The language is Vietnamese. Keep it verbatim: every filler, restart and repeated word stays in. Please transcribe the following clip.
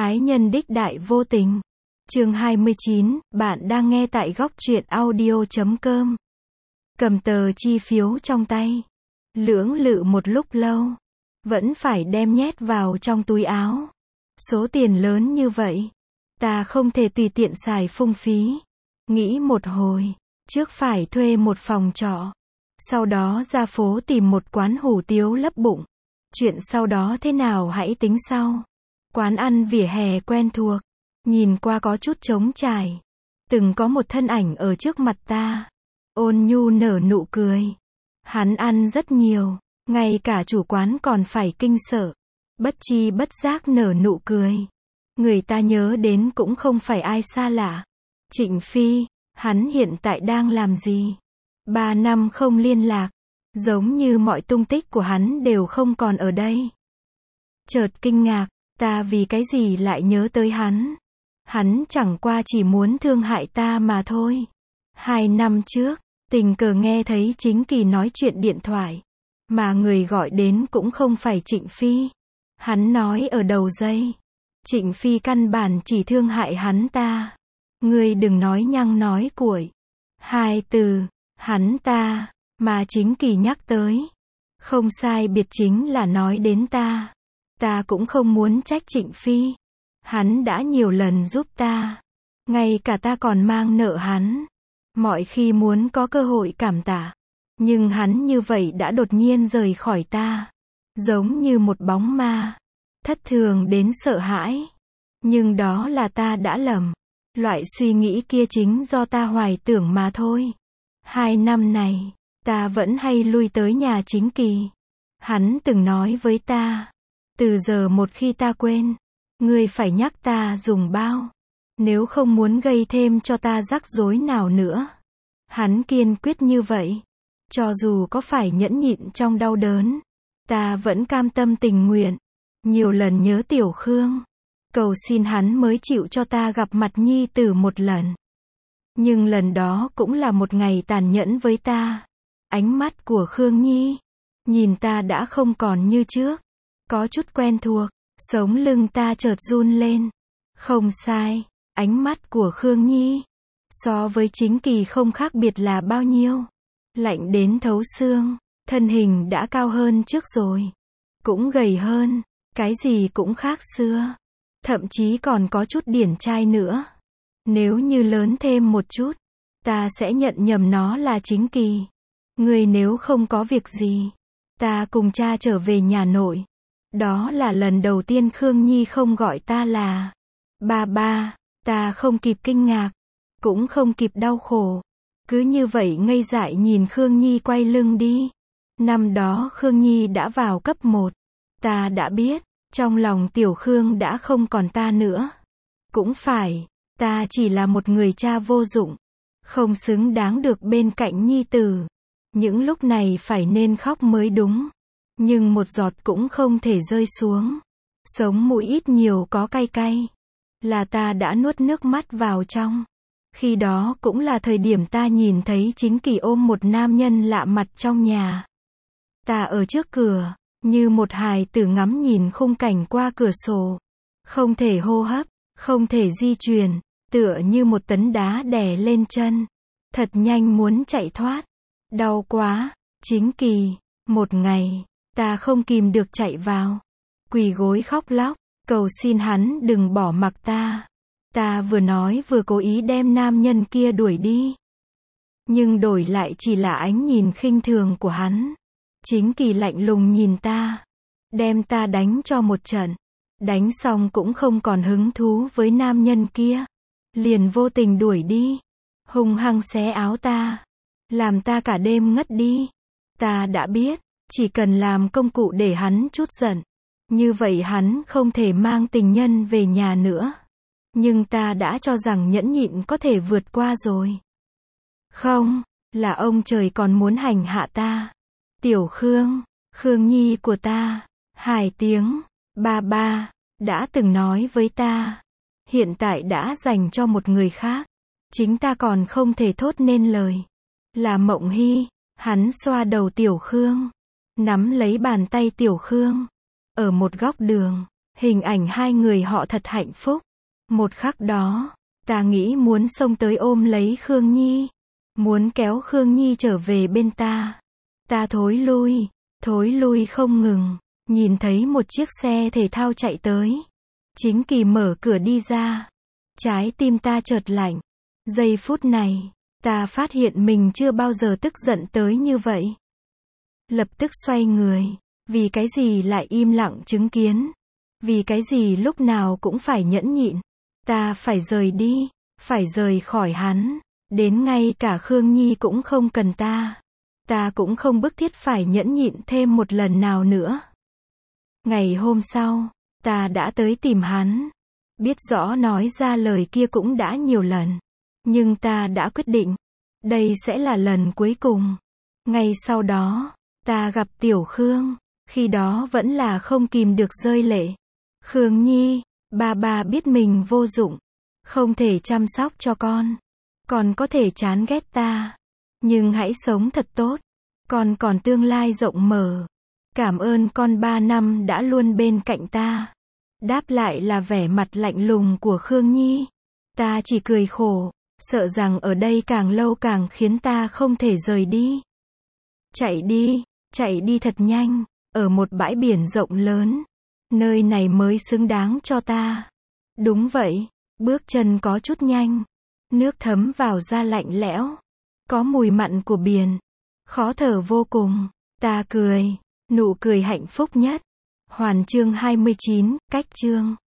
Ái nhân đích đại vô tình. Chương hai mươi chín, bạn đang nghe tại góc truyện audio chấm com. Cầm tờ chi phiếu trong tay, lưỡng lự một lúc lâu, vẫn phải đem nhét vào trong túi áo. Số tiền lớn như vậy, ta không thể tùy tiện xài phung phí. Nghĩ một hồi, trước phải thuê một phòng trọ, sau đó ra phố tìm một quán hủ tiếu lấp bụng. Chuyện sau đó thế nào hãy tính sau. Quán ăn vỉa hè quen thuộc, nhìn qua có chút trống trải. Từng có một thân ảnh ở trước mặt ta, ôn nhu nở nụ cười. Hắn ăn rất nhiều, ngay cả chủ quán còn phải kinh sợ. Bất chi bất giác nở nụ cười. Người ta nhớ đến cũng không phải ai xa lạ. Trịnh Phi, hắn hiện tại đang làm gì? Ba năm không liên lạc, giống như mọi tung tích của hắn đều không còn ở đây. Chợt kinh ngạc, ta vì cái gì lại nhớ tới hắn? Hắn chẳng qua chỉ muốn thương hại ta mà thôi. Hai năm trước, tình cờ nghe thấy Chính Kỳ nói chuyện điện thoại, mà người gọi đến cũng không phải Trịnh Phi. Hắn nói ở đầu dây, Trịnh Phi căn bản chỉ thương hại hắn ta. Ngươi đừng nói nhăng nói cuội. Hai từ, hắn ta, mà Chính Kỳ nhắc tới. Không sai biệt chính là nói đến ta. Ta cũng không muốn trách Trịnh Phi. Hắn đã nhiều lần giúp ta. Ngay cả ta còn mang nợ hắn. Mọi khi muốn có cơ hội cảm tạ. Nhưng hắn như vậy đã đột nhiên rời khỏi ta. Giống như một bóng ma. Thất thường đến sợ hãi. Nhưng đó là ta đã lầm. Loại suy nghĩ kia chính do ta hoài tưởng mà thôi. Hai năm này, ta vẫn hay lui tới nhà Chính Kỳ. Hắn từng nói với ta, từ giờ một khi ta quên, ngươi phải nhắc ta dùng bao. Nếu không muốn gây thêm cho ta rắc rối nào nữa. Hắn kiên quyết như vậy. Cho dù có phải nhẫn nhịn trong đau đớn, ta vẫn cam tâm tình nguyện. Nhiều lần nhớ Tiểu Khương, cầu xin hắn mới chịu cho ta gặp mặt nhi tử một lần. Nhưng lần đó cũng là một ngày tàn nhẫn với ta. Ánh mắt của Khương Nhi, nhìn ta đã không còn như trước. Có chút quen thuộc, sống lưng ta chợt run lên. Không sai, ánh mắt của Khương Nhi, so với Chính Kỳ không khác biệt là bao nhiêu. Lạnh đến thấu xương, thân hình đã cao hơn trước rồi. Cũng gầy hơn, cái gì cũng khác xưa. Thậm chí còn có chút điển trai nữa. Nếu như lớn thêm một chút, ta sẽ nhận nhầm nó là Chính Kỳ. Ngươi nếu không có việc gì, ta cùng cha trở về nhà nội. Đó là lần đầu tiên Khương Nhi không gọi ta là ba ba. Ta không kịp kinh ngạc, cũng không kịp đau khổ. Cứ như vậy ngây dại nhìn Khương Nhi quay lưng đi. Năm đó Khương Nhi đã vào cấp một. Ta đã biết, trong lòng Tiểu Khương đã không còn ta nữa. Cũng phải, ta chỉ là một người cha vô dụng, không xứng đáng được bên cạnh nhi tử. Những lúc này phải nên khóc mới đúng. Nhưng một giọt cũng không thể rơi xuống. Sống mũi ít nhiều có cay cay. Là ta đã nuốt nước mắt vào trong. Khi đó cũng là thời điểm ta nhìn thấy Chính Kỳ ôm một nam nhân lạ mặt trong nhà. Ta ở trước cửa, như một hài tử ngắm nhìn khung cảnh qua cửa sổ. Không thể hô hấp, không thể di chuyển, tựa như một tấn đá đè lên chân. Thật nhanh muốn chạy thoát. Đau quá, Chính Kỳ. Một ngày, ta không kìm được chạy vào. Quỳ gối khóc lóc, cầu xin hắn đừng bỏ mặc ta. Ta vừa nói vừa cố ý đem nam nhân kia đuổi đi. Nhưng đổi lại chỉ là ánh nhìn khinh thường của hắn. Chính Kỳ lạnh lùng nhìn ta. Đem ta đánh cho một trận. Đánh xong cũng không còn hứng thú với nam nhân kia. Liền vô tình đuổi đi. Hung hăng xé áo ta. Làm ta cả đêm ngất đi. Ta đã biết, chỉ cần làm công cụ để hắn chút giận. Như vậy hắn không thể mang tình nhân về nhà nữa. Nhưng ta đã cho rằng nhẫn nhịn có thể vượt qua rồi. Không, là ông trời còn muốn hành hạ ta. Tiểu Khương, Khương Nhi của ta, hai tiếng, ba ba, đã từng nói với ta. Hiện tại đã dành cho một người khác. Chính ta còn không thể thốt nên lời. Là Mộng Hy. Hắn xoa đầu Tiểu Khương, nắm lấy bàn tay Tiểu Khương. Ở một góc đường, Hình ảnh hai người họ thật hạnh phúc. Một khắc đó, ta nghĩ muốn xông tới ôm lấy Khương Nhi. Muốn kéo Khương Nhi trở về bên ta. Ta thối lui, thối lui không ngừng. Nhìn thấy một chiếc xe thể thao chạy tới. Chính Kỳ mở cửa đi ra. Trái tim ta chợt lạnh. Giây phút này, ta phát hiện mình chưa bao giờ tức giận tới như vậy. Lập tức xoay người. Vì cái gì lại im lặng chứng kiến? Vì cái gì lúc nào cũng phải nhẫn nhịn? Ta phải rời đi, phải rời khỏi hắn. Đến ngay cả Khương Nhi cũng không cần ta. Ta cũng không bức thiết phải nhẫn nhịn thêm một lần nào nữa. Ngày hôm sau, ta đã tới tìm hắn. Biết rõ nói ra lời kia cũng đã nhiều lần. Nhưng ta đã quyết định. Đây sẽ là lần cuối cùng. Ngay sau đó, ta gặp Tiểu Khương. Khi đó vẫn là không kìm được rơi lệ. Khương Nhi, ba ba biết mình vô dụng. Không thể chăm sóc cho con. Con có thể chán ghét ta. Nhưng hãy sống thật tốt. Con còn tương lai rộng mở. Cảm ơn con ba năm đã luôn bên cạnh ta. Đáp lại là vẻ mặt lạnh lùng của Khương Nhi. Ta chỉ cười khổ. Sợ rằng ở đây càng lâu càng khiến ta không thể rời đi. Chạy đi, chạy đi thật nhanh. Ở một bãi biển rộng lớn. Nơi này mới xứng đáng cho ta. Đúng vậy. Bước chân có chút nhanh. Nước thấm vào da lạnh lẽo. Có mùi mặn của biển. Khó thở vô cùng. Ta cười. Nụ cười hạnh phúc nhất. Hoàn chương hai mươi chín, cách chương.